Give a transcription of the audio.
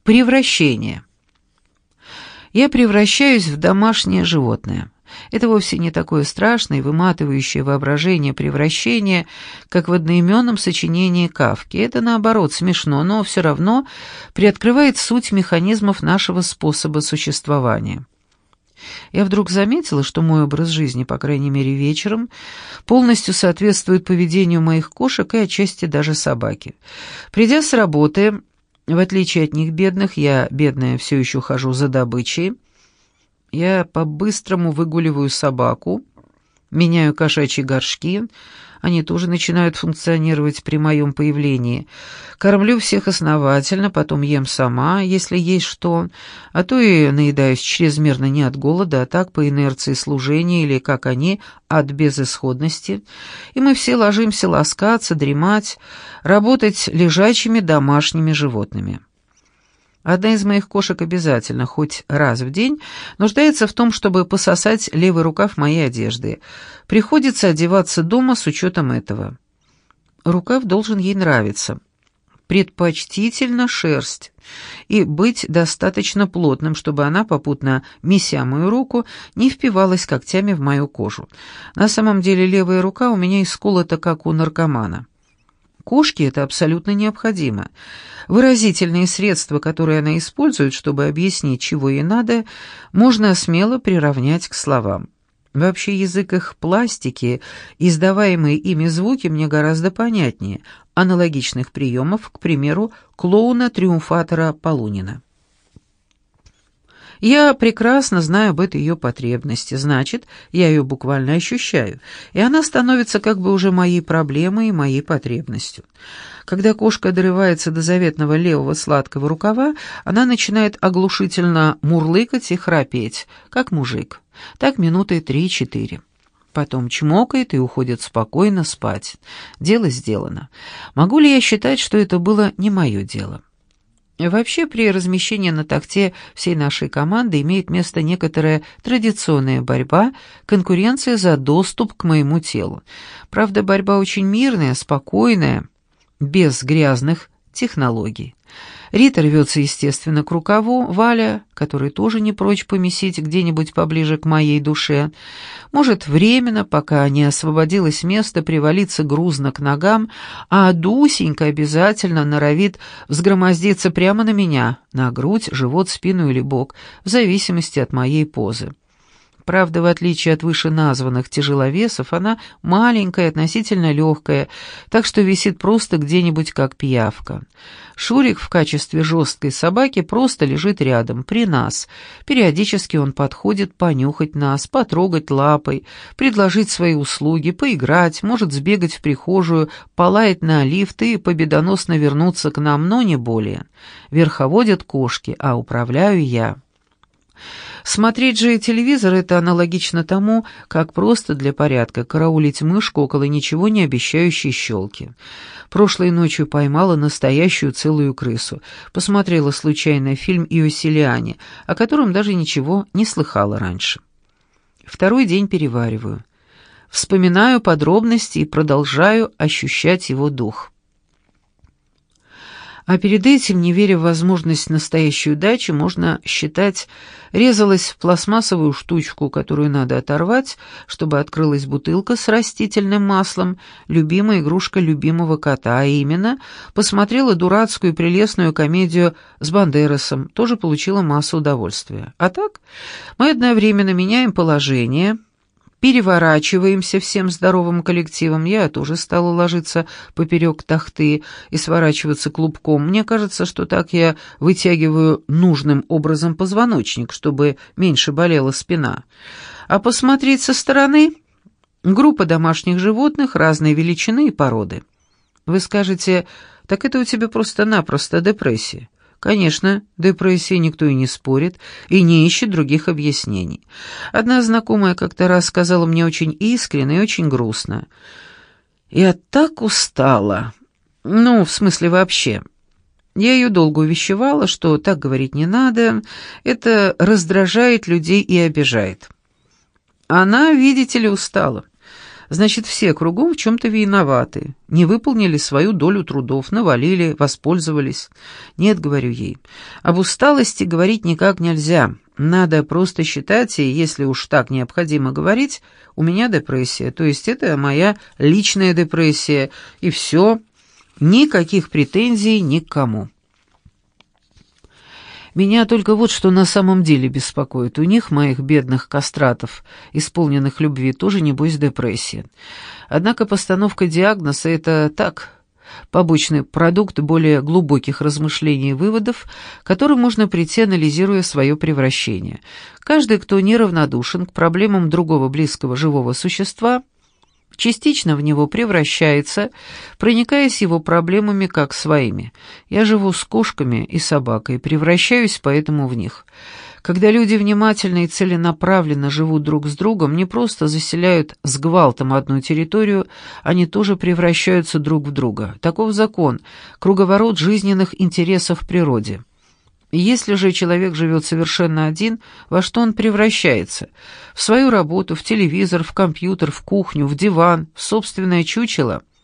Превращение. Я превращаюсь в домашнее животное. Это вовсе не такое страшное и выматывающее воображение превращение, как в одноименном сочинении Кафки. Это, наоборот, смешно, но все равно приоткрывает суть механизмов нашего способа существования. Я вдруг заметила, что мой образ жизни, по крайней мере вечером, полностью соответствует поведению моих кошек и отчасти даже собаки. Придя с работы, в отличие от них бедных, я, бедная, все еще хожу за добычей. Я по-быстрому выгуливаю собаку, меняю кошачьи горшки, они тоже начинают функционировать при моем появлении. Кормлю всех основательно, потом ем сама, если есть что, а то и наедаюсь чрезмерно не от голода, а так по инерции служения или, как они, от безысходности. И мы все ложимся ласкаться, дремать, работать лежачими домашними животными. Одна из моих кошек обязательно, хоть раз в день, нуждается в том, чтобы пососать левый рукав моей одежды. Приходится одеваться дома с учетом этого. Рукав должен ей нравиться. Предпочтительно шерсть. И быть достаточно плотным, чтобы она, попутно меся мою руку, не впивалась когтями в мою кожу. На самом деле левая рука у меня исколота, как у наркомана. Кошке это абсолютно необходимо. Выразительные средства, которые она использует, чтобы объяснить, чего ей надо, можно смело приравнять к словам. Вообще язык их пластики, издаваемые ими звуки мне гораздо понятнее аналогичных приемов, к примеру, клоуна-триумфатора Полунина. Я прекрасно знаю об этой ее потребности, значит, я ее буквально ощущаю, и она становится как бы уже моей проблемой и моей потребностью. Когда кошка дорывается до заветного левого сладкого рукава, она начинает оглушительно мурлыкать и храпеть, как мужик. Так минуты 3-4. Потом чмокает и уходит спокойно спать. Дело сделано. Могу ли я считать, что это было не мое дело? Вообще, при размещении на тахте всей нашей команды имеет место некоторая традиционная борьба, конкуренция за доступ к моему телу. Правда, борьба очень мирная, спокойная, без грязных технологий. Рита рвется, естественно, к рукаву, Валя, который тоже не прочь помесить где-нибудь поближе к моей душе, может временно, пока не освободилось место, привалиться грузно к ногам, а Дусенька обязательно норовит взгромоздиться прямо на меня, на грудь, живот, спину или бок, в зависимости от моей позы. Правда, в отличие от вышеназванных тяжеловесов, она маленькая, относительно легкая, так что висит просто где-нибудь как пиявка. Шурик в качестве жесткой собаки просто лежит рядом, при нас. Периодически он подходит понюхать нас, потрогать лапой, предложить свои услуги, поиграть, может сбегать в прихожую, полаять на лифт и победоносно вернуться к нам, но не более. Верховодят кошки, а управляю я. Смотреть же телевизор — это аналогично тому, как просто для порядка караулить мышку около ничего не обещающей щелки. Прошлой ночью поймала настоящую целую крысу. Посмотрела случайно фильм «Иосилиане», о котором даже ничего не слыхала раньше. Второй день перевариваю. Вспоминаю подробности и продолжаю ощущать его дух. А перед этим, не веря в возможность настоящей удачи, можно считать, резалась в пластмассовую штучку, которую надо оторвать, чтобы открылась бутылка с растительным маслом, любимая игрушка любимого кота, а именно посмотрела дурацкую прелестную комедию с Бандерасом, тоже получила массу удовольствия. А так, мы одновременно меняем положение, переворачиваемся всем здоровым коллективом. Я тоже стала ложиться поперек тахты и сворачиваться клубком. Мне кажется, что так я вытягиваю нужным образом позвоночник, чтобы меньше болела спина. А посмотреть со стороны — группа домашних животных разной величины и породы. Вы скажете, так это у тебя просто-напросто депрессия. Конечно, депрессия, никто и не спорит, и не ищет других объяснений. Одна знакомая как-то раз сказала мне очень искренне и очень грустно: «Я так устала». Ну, в смысле вообще. Я ее долго увещевала, что так говорить не надо, это раздражает людей и обижает. Она, видите ли, устала. Значит, все кругом в чем-то виноваты, не выполнили свою долю трудов, навалили, воспользовались. Нет, говорю ей, об усталости говорить никак нельзя. Надо просто считать, и если уж так необходимо говорить, у меня депрессия, то есть это моя личная депрессия, и все, никаких претензий ни к кому. Меня только вот что на самом деле беспокоит. У них, моих бедных кастратов, исполненных любви, тоже, небось, депрессия. Однако постановка диагноза — это так, побочный продукт более глубоких размышлений и выводов, к которым можно прийти, анализируя свое превращение. Каждый, кто неравнодушен к проблемам другого близкого живого существа, частично в него превращается, проникаясь его проблемами как своими. Я живу с кошками и собакой, превращаюсь поэтому в них. Когда люди внимательно и целенаправленно живут друг с другом, не просто заселяют с гвалтом одну территорию, они тоже превращаются друг в друга. Таков закон, круговорот жизненных интересов в природе. Если же человек живет совершенно один, во что он превращается? В свою работу, в телевизор, в компьютер, в кухню, в диван, в собственное чучело –